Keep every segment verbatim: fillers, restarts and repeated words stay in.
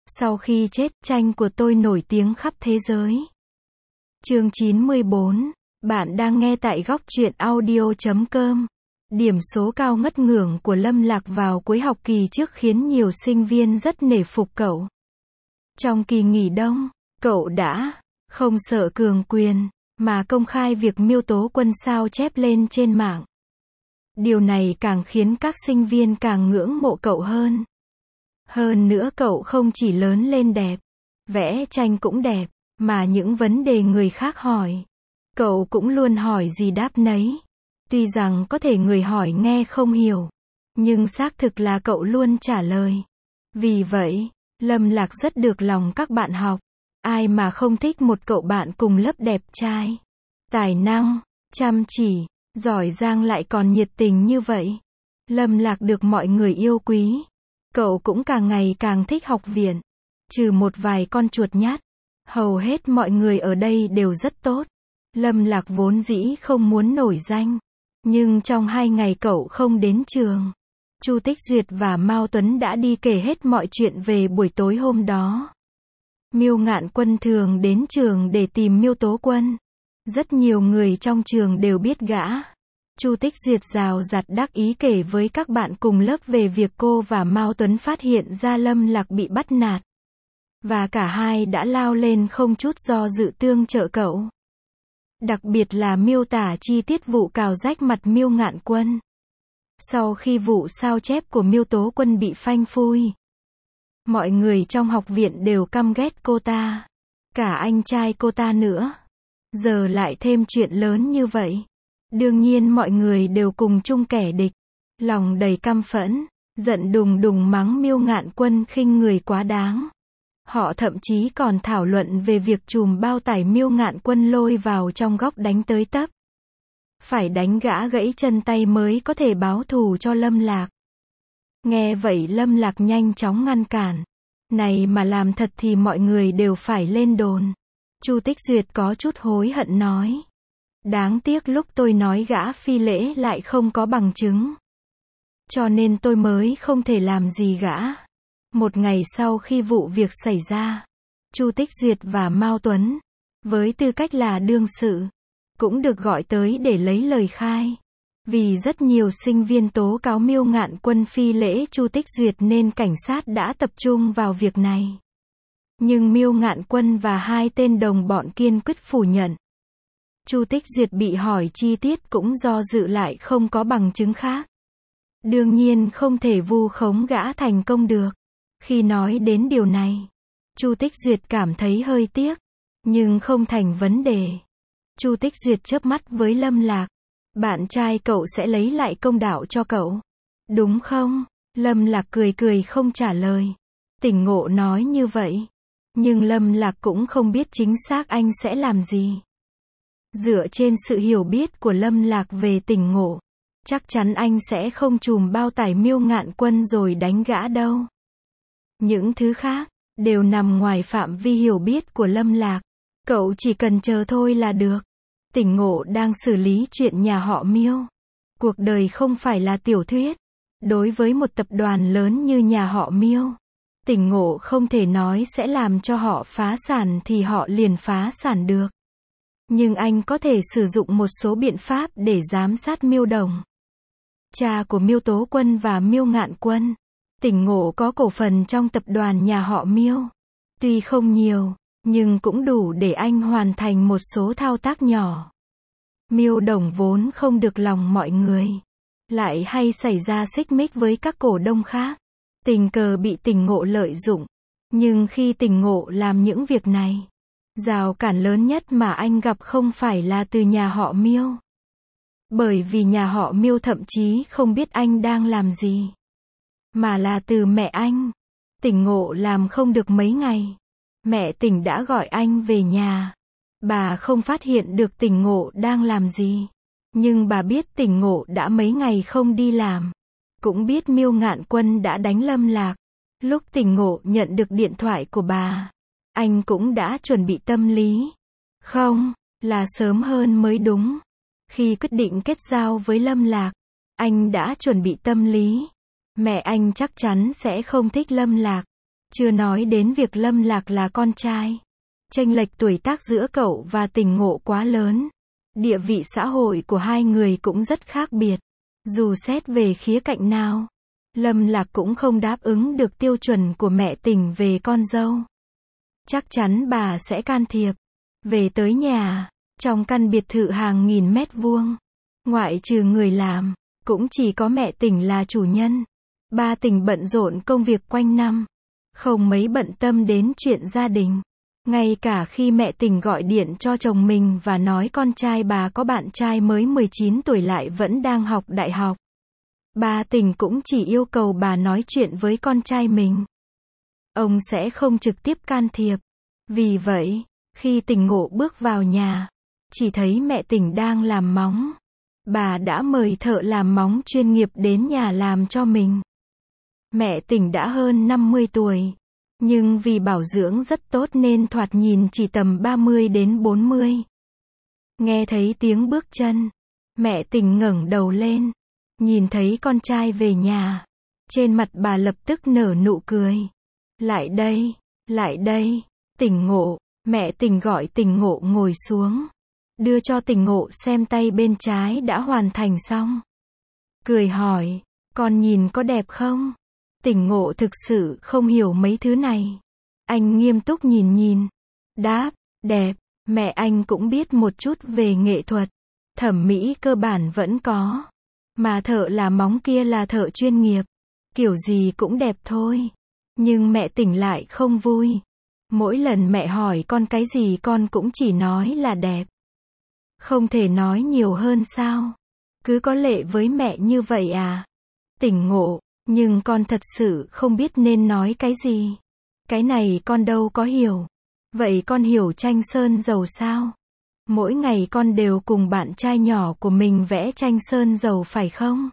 Sau khi chết, tranh của tôi nổi tiếng khắp thế giới. Chương chín mươi bốn. Bạn đang nghe tại góc truyện audio chấm com. Điểm số cao ngất ngưởng của Lâm Lạc vào cuối học kỳ trước khiến nhiều sinh viên rất nể phục cậu. Trong kỳ nghỉ đông, cậu đã không sợ cường quyền, mà công khai việc Miêu Tố Quân sao chép lên trên mạng. Điều này càng khiến các sinh viên càng ngưỡng mộ cậu hơn. Hơn nữa cậu không chỉ lớn lên đẹp, vẽ tranh cũng đẹp, mà những vấn đề người khác hỏi, cậu cũng luôn hỏi gì đáp nấy. Tuy rằng có thể người hỏi nghe không hiểu, nhưng xác thực là cậu luôn trả lời. Vì vậy, Lâm Lạc rất được lòng các bạn học. Ai mà không thích một cậu bạn cùng lớp đẹp trai, tài năng, chăm chỉ, giỏi giang lại còn nhiệt tình như vậy. Lâm Lạc được mọi người yêu quý. Cậu cũng càng ngày càng thích học viện. Trừ một vài con chuột nhát, hầu hết mọi người ở đây đều rất tốt. Lâm Lạc vốn dĩ không muốn nổi danh, nhưng trong hai ngày cậu không đến trường, Chu Tích Duyệt và Mao Tuấn đã đi kể hết mọi chuyện về buổi tối hôm đó. Miêu Ngạn Quân thường đến trường để tìm Miêu Tố Quân. Rất nhiều người trong trường đều biết gã. Chu Tích Duyệt rào rạt đắc ý kể với các bạn cùng lớp về việc cô và Mao Tuấn phát hiện ra Lâm Lạc bị bắt nạt. Và cả hai đã lao lên không chút do dự tương trợ cậu. Đặc biệt là miêu tả chi tiết vụ cào rách mặt Miêu Ngạn Quân. Sau khi vụ sao chép của Miêu Tố Quân bị phanh phui, mọi người trong học viện đều căm ghét cô ta. Cả anh trai cô ta nữa. Giờ lại thêm chuyện lớn như vậy. Đương nhiên mọi người đều cùng chung kẻ địch. Lòng đầy căm phẫn, giận đùng đùng mắng Miêu Ngạn Quân khinh người quá đáng. Họ thậm chí còn thảo luận về việc chùm bao tải Miêu Ngạn Quân lôi vào trong góc đánh tới tấp. Phải đánh gã gãy chân tay mới có thể báo thù cho Lâm Lạc. Nghe vậy Lâm Lạc nhanh chóng ngăn cản. Này mà làm thật thì mọi người đều phải lên đồn. Chu Tích Duyệt có chút hối hận nói. Đáng tiếc lúc tôi nói gã phi lễ lại không có bằng chứng. Cho nên tôi mới không thể làm gì gã. Một ngày sau khi vụ việc xảy ra, Chu Tích Duyệt và Mao Tuấn, với tư cách là đương sự, cũng được gọi tới để lấy lời khai. Vì rất nhiều sinh viên tố cáo Miêu Ngạn Quân phi lễ Chu Tích Duyệt nên cảnh sát đã tập trung vào việc này. Nhưng Miêu Ngạn Quân và hai tên đồng bọn kiên quyết phủ nhận. Chu Tích Duyệt bị hỏi chi tiết cũng do dự lại không có bằng chứng khác. Đương nhiên không thể vu khống gã thành công được. Khi nói đến điều này, Chu Tích Duyệt cảm thấy hơi tiếc, nhưng không thành vấn đề. Chu Tích Duyệt chớp mắt với Lâm Lạc. Bạn trai cậu sẽ lấy lại công đạo cho cậu, đúng không? Lâm Lạc cười cười không trả lời. Tỉnh Ngộ nói như vậy, nhưng Lâm Lạc cũng không biết chính xác anh sẽ làm gì. Dựa trên sự hiểu biết của Lâm Lạc về Tỉnh Ngộ, chắc chắn anh sẽ không chùm bao tải Miêu Ngạn Quân rồi đánh gã đâu. Những thứ khác đều nằm ngoài phạm vi hiểu biết của Lâm Lạc. Cậu chỉ cần chờ thôi là được. Tỉnh Ngộ đang xử lý chuyện nhà họ Miêu. Cuộc đời không phải là tiểu thuyết. Đối với một tập đoàn lớn như nhà họ Miêu, Tỉnh Ngộ không thể nói sẽ làm cho họ phá sản thì họ liền phá sản được. Nhưng anh có thể sử dụng một số biện pháp để giám sát Miêu Đồng, cha của Miêu Tố Quân và Miêu Ngạn Quân. Tỉnh Ngộ có cổ phần trong tập đoàn nhà họ Miêu. Tuy không nhiều, nhưng cũng đủ để anh hoàn thành một số thao tác nhỏ. Miêu Đồng vốn không được lòng mọi người, lại hay xảy ra xích mích với các cổ đông khác. Tình cờ bị Tỉnh Ngộ lợi dụng. Nhưng khi Tỉnh Ngộ làm những việc này, rào cản lớn nhất mà anh gặp không phải là từ nhà họ Miêu. Bởi vì nhà họ Miêu thậm chí không biết anh đang làm gì, mà là từ mẹ anh. Tỉnh Ngộ làm không được mấy ngày, mẹ Tỉnh đã gọi anh về nhà. Bà không phát hiện được Tỉnh Ngộ đang làm gì, nhưng bà biết Tỉnh Ngộ đã mấy ngày không đi làm. Cũng biết Miêu Ngạn Quân đã đánh Lâm Lạc. Lúc Tỉnh Ngộ nhận được điện thoại của bà, anh cũng đã chuẩn bị tâm lý. Không, là sớm hơn mới đúng. Khi quyết định kết giao với Lâm Lạc, anh đã chuẩn bị tâm lý. Mẹ anh chắc chắn sẽ không thích Lâm Lạc. Chưa nói đến việc Lâm Lạc là con trai. Chênh lệch tuổi tác giữa cậu và Tỉnh Ngộ quá lớn. Địa vị xã hội của hai người cũng rất khác biệt. Dù xét về khía cạnh nào, Lâm Lạc cũng không đáp ứng được tiêu chuẩn của mẹ Tỉnh về con dâu. Chắc chắn bà sẽ can thiệp. Về tới nhà, trong căn biệt thự hàng nghìn mét vuông, ngoại trừ người làm, cũng chỉ có mẹ Tỉnh là chủ nhân. Ba Tỉnh bận rộn công việc quanh năm, không mấy bận tâm đến chuyện gia đình. Ngay cả khi mẹ Tỉnh gọi điện cho chồng mình và nói con trai bà có bạn trai mới mười chín tuổi lại vẫn đang học đại học, ba Tỉnh cũng chỉ yêu cầu bà nói chuyện với con trai mình. Ông sẽ không trực tiếp can thiệp. Vì vậy, khi Tỉnh Ngộ bước vào nhà, chỉ thấy mẹ Tỉnh đang làm móng. Bà đã mời thợ làm móng chuyên nghiệp đến nhà làm cho mình. Mẹ Tỉnh đã hơn năm mươi tuổi, nhưng vì bảo dưỡng rất tốt nên thoạt nhìn chỉ tầm ba mươi đến bốn mươi. Nghe thấy tiếng bước chân, mẹ Tỉnh ngẩng đầu lên, nhìn thấy con trai về nhà. Trên mặt bà lập tức nở nụ cười. Lại đây, lại đây, Tỉnh Ngộ. Mẹ Tỉnh gọi Tỉnh Ngộ ngồi xuống, đưa cho Tỉnh Ngộ xem tay bên trái đã hoàn thành xong. Cười hỏi, con nhìn có đẹp không? Tỉnh Ngộ thực sự không hiểu mấy thứ này. Anh nghiêm túc nhìn nhìn. Đáp, đẹp. Mẹ anh cũng biết một chút về nghệ thuật. Thẩm mỹ cơ bản vẫn có. Mà thợ làm móng kia là thợ chuyên nghiệp. Kiểu gì cũng đẹp thôi. Nhưng mẹ Tỉnh lại không vui. Mỗi lần mẹ hỏi con cái gì con cũng chỉ nói là đẹp. Không thể nói nhiều hơn sao? Cứ có lệ với mẹ như vậy à? Tỉnh Ngộ, nhưng con thật sự không biết nên nói cái gì. Cái này con đâu có hiểu. Vậy con hiểu tranh sơn dầu sao? Mỗi ngày con đều cùng bạn trai nhỏ của mình vẽ tranh sơn dầu phải không?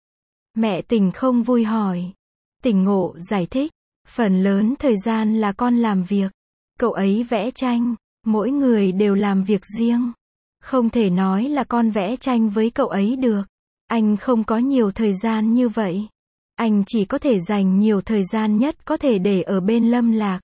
Mẹ Tỉnh không vui hỏi. Tỉnh Ngộ giải thích, phần lớn thời gian là con làm việc. Cậu ấy vẽ tranh, mỗi người đều làm việc riêng. Không thể nói là con vẽ tranh với cậu ấy được. Anh không có nhiều thời gian như vậy. Anh chỉ có thể dành nhiều thời gian nhất có thể để ở bên Lâm Lạc.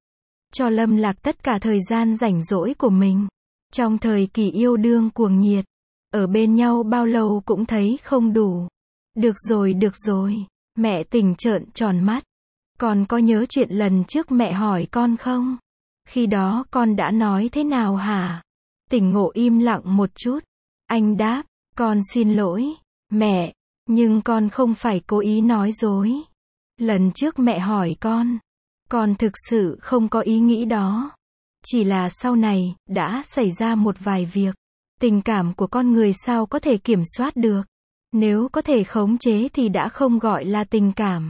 Cho Lâm Lạc tất cả thời gian rảnh rỗi của mình. Trong thời kỳ yêu đương cuồng nhiệt, ở bên nhau bao lâu cũng thấy không đủ. Được rồi, được rồi. Mẹ Tỉnh trợn tròn mắt. Con có nhớ chuyện lần trước mẹ hỏi con không? Khi đó con đã nói thế nào hả? Tỉnh Ngộ im lặng một chút. Anh đáp, con xin lỗi, mẹ, nhưng con không phải cố ý nói dối. Lần trước mẹ hỏi con, con thực sự không có ý nghĩ đó. Chỉ là sau này, đã xảy ra một vài việc. Tình cảm của con người sao có thể kiểm soát được? Nếu có thể khống chế thì đã không gọi là tình cảm.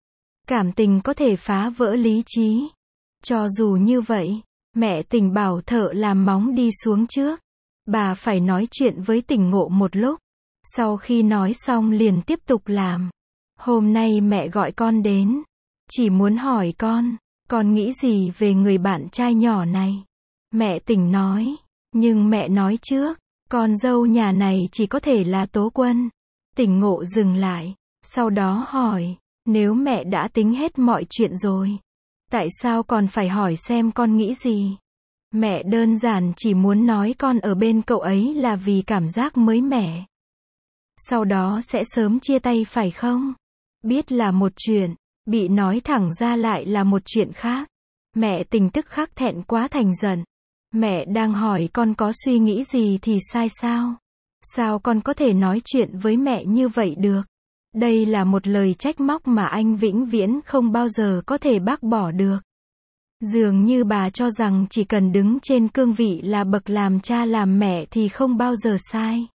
Cảm tình có thể phá vỡ lý trí. Cho dù như vậy, mẹ Tỉnh bảo thợ làm móng đi xuống trước. Bà phải nói chuyện với Tỉnh Ngộ một lúc. Sau khi nói xong liền tiếp tục làm. Hôm nay mẹ gọi con đến. Chỉ muốn hỏi con, con nghĩ gì về người bạn trai nhỏ này? Mẹ Tỉnh nói, nhưng mẹ nói trước, con dâu nhà này chỉ có thể là Tố Quân. Tỉnh Ngộ dừng lại, sau đó hỏi, nếu mẹ đã tính hết mọi chuyện rồi, tại sao còn phải hỏi xem con nghĩ gì? Mẹ đơn giản chỉ muốn nói con ở bên cậu ấy là vì cảm giác mới mẻ. Sau đó sẽ sớm chia tay phải không? Biết là một chuyện, bị nói thẳng ra lại là một chuyện khác. Mẹ Tỉnh tức khắc thẹn quá thành giận. Mẹ đang hỏi con có suy nghĩ gì thì sai sao? Sao con có thể nói chuyện với mẹ như vậy được? Đây là một lời trách móc mà anh vĩnh viễn không bao giờ có thể bác bỏ được. Dường như bà cho rằng chỉ cần đứng trên cương vị là bậc làm cha làm mẹ thì không bao giờ sai.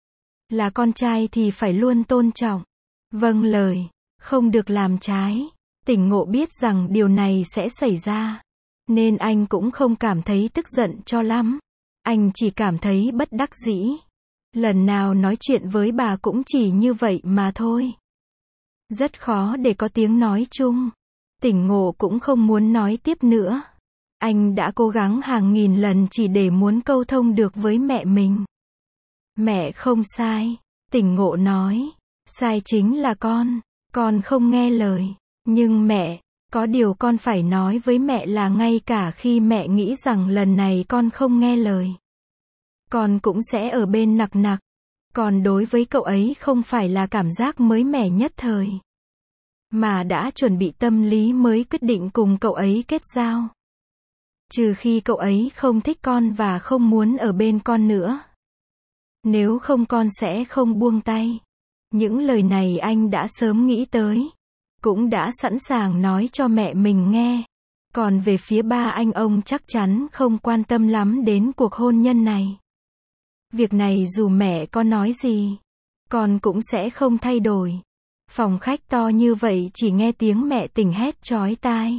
Là con trai thì phải luôn tôn trọng, vâng lời, không được làm trái. Tỉnh Ngộ biết rằng điều này sẽ xảy ra, nên anh cũng không cảm thấy tức giận cho lắm. Anh chỉ cảm thấy bất đắc dĩ. Lần nào nói chuyện với bà cũng chỉ như vậy mà thôi. Rất khó để có tiếng nói chung. Tỉnh Ngộ cũng không muốn nói tiếp nữa. Anh đã cố gắng hàng nghìn lần chỉ để muốn câu thông được với mẹ mình. Mẹ không sai, Tỉnh Ngộ nói. Sai chính là con. Con không nghe lời. Nhưng mẹ, Có điều con phải nói với mẹ là ngay cả khi mẹ nghĩ rằng lần này con không nghe lời, con cũng sẽ ở bên nặc nặc. Còn đối với cậu ấy không phải là cảm giác mới mẻ nhất thời, mà đã chuẩn bị tâm lý mới quyết định cùng cậu ấy kết giao. Trừ khi cậu ấy không thích con và không muốn ở bên con nữa. Nếu không con sẽ không buông tay. Những lời này anh đã sớm nghĩ tới, cũng đã sẵn sàng nói cho mẹ mình nghe. Còn về phía ba anh, ông chắc chắn không quan tâm lắm đến cuộc hôn nhân này. Việc này dù mẹ có nói gì, con cũng sẽ không thay đổi. Phòng khách to như vậy chỉ nghe tiếng mẹ Tình hét chói tai.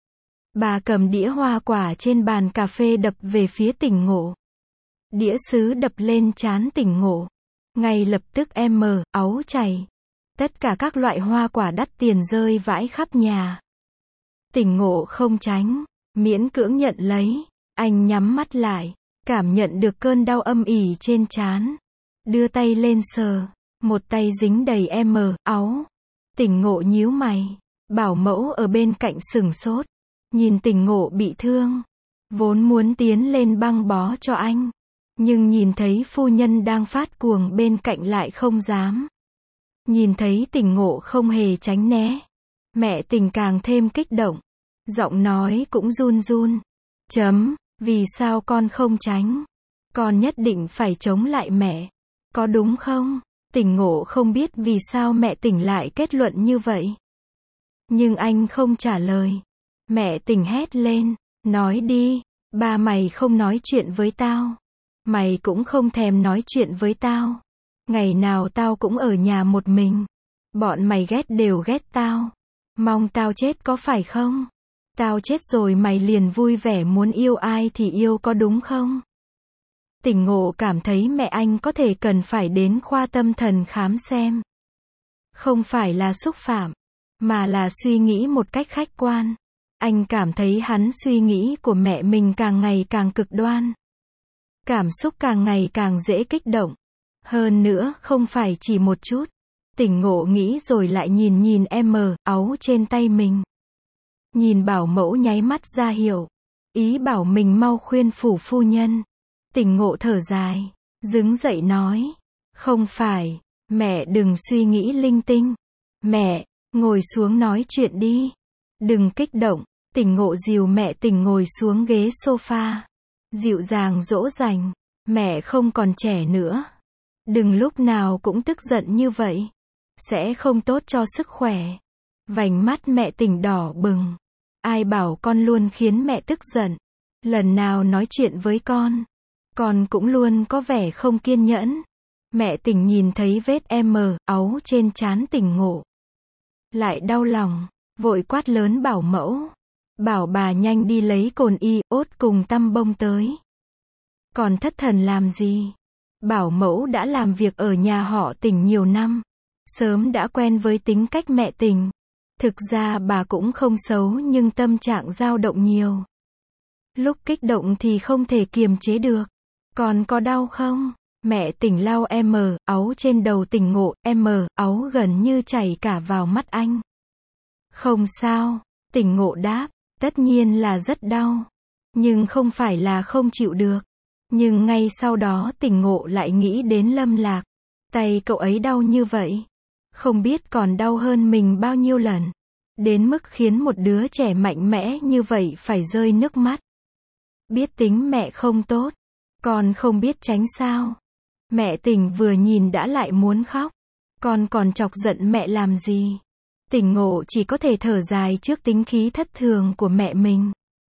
Bà cầm đĩa hoa quả trên bàn cà phê đập về phía Tỉnh Ngộ. Đĩa sứ đập lên trán Tỉnh Ngộ. Ngay lập tức em mờ, áu chảy. Tất cả các loại hoa quả đắt tiền rơi vãi khắp nhà. Tỉnh Ngộ không tránh, miễn cưỡng nhận lấy. Anh nhắm mắt lại, cảm nhận được cơn đau âm ỉ trên trán. Đưa tay lên sờ, một tay dính đầy em mờ, áu. Tỉnh Ngộ nhíu mày. Bảo mẫu ở bên cạnh sửng sốt. Nhìn Tỉnh Ngộ bị thương, vốn muốn tiến lên băng bó cho anh, nhưng nhìn thấy phu nhân đang phát cuồng bên cạnh lại không dám. Nhìn thấy Tỉnh Ngộ không hề tránh né, mẹ Tình càng thêm kích động, giọng nói cũng run run. Chấm, vì sao con không tránh? Con nhất định phải chống lại mẹ, có đúng không? Tỉnh Ngộ không biết vì sao mẹ Tình lại kết luận như vậy. Nhưng anh không trả lời. Mẹ Tình hét lên, nói đi, ba mày không nói chuyện với tao. Mày cũng không thèm nói chuyện với tao. Ngày nào tao cũng ở nhà một mình. Bọn mày ghét đều ghét tao. Mong tao chết có phải không? Tao chết rồi mày liền vui vẻ muốn yêu ai thì yêu có đúng không? Tỉnh Ngộ cảm thấy mẹ anh có thể cần phải đến khoa tâm thần khám xem. Không phải là xúc phạm, mà là suy nghĩ một cách khách quan. Anh cảm thấy hắn suy nghĩ của mẹ mình càng ngày càng cực đoan. Cảm xúc càng ngày càng dễ kích động. Hơn nữa, không phải chỉ một chút. Tỉnh Ngộ nghĩ rồi lại nhìn nhìn em mờ, áu trên tay mình. Nhìn bảo mẫu nháy mắt ra hiệu. Ý bảo mình mau khuyên phủ phu nhân. Tỉnh Ngộ thở dài, đứng dậy nói. Không phải, mẹ đừng suy nghĩ linh tinh. Mẹ, ngồi xuống nói chuyện đi. Đừng kích động. Tỉnh Ngộ dìu mẹ Tình ngồi xuống ghế sofa. Dịu dàng dỗ dành. Mẹ không còn trẻ nữa. Đừng lúc nào cũng tức giận như vậy. Sẽ không tốt cho sức khỏe. Vành mắt mẹ Tình đỏ bừng. Ai bảo con luôn khiến mẹ tức giận. Lần nào nói chuyện với con, con cũng luôn có vẻ không kiên nhẫn. Mẹ Tình nhìn thấy vết em mờ, áu trên trán Tỉnh Ngộ. Lại đau lòng, vội quát lớn bảo mẫu. Bảo bà nhanh đi lấy cồn iốt cùng tăm bông tới. Còn thất thần làm gì? Bảo mẫu đã làm việc ở nhà họ Tình nhiều năm. Sớm đã quen với tính cách mẹ Tình. Thực ra bà cũng không xấu nhưng tâm trạng dao động nhiều. Lúc kích động thì không thể kiềm chế được. Còn có đau không? Mẹ Tình lau em mờ, áu trên đầu Tỉnh Ngộ, em mờ, áu gần như chảy cả vào mắt anh. Không sao, Tỉnh Ngộ đáp. Tất nhiên là rất đau. Nhưng không phải là không chịu được. Nhưng ngay sau đó Tỉnh Ngộ lại nghĩ đến Lâm Lạc. Tay cậu ấy đau như vậy. Không biết còn đau hơn mình bao nhiêu lần. Đến mức khiến một đứa trẻ mạnh mẽ như vậy phải rơi nước mắt. Biết tính mẹ không tốt. Con không biết tránh sao. Mẹ Tình vừa nhìn đã lại muốn khóc. Con còn chọc giận mẹ làm gì? Tỉnh Ngộ chỉ có thể thở dài trước tính khí thất thường của mẹ mình.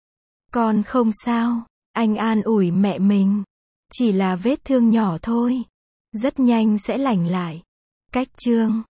Con không sao, anh an ủi mẹ mình. Chỉ là vết thương nhỏ thôi. Rất nhanh sẽ lành lại. Cách chương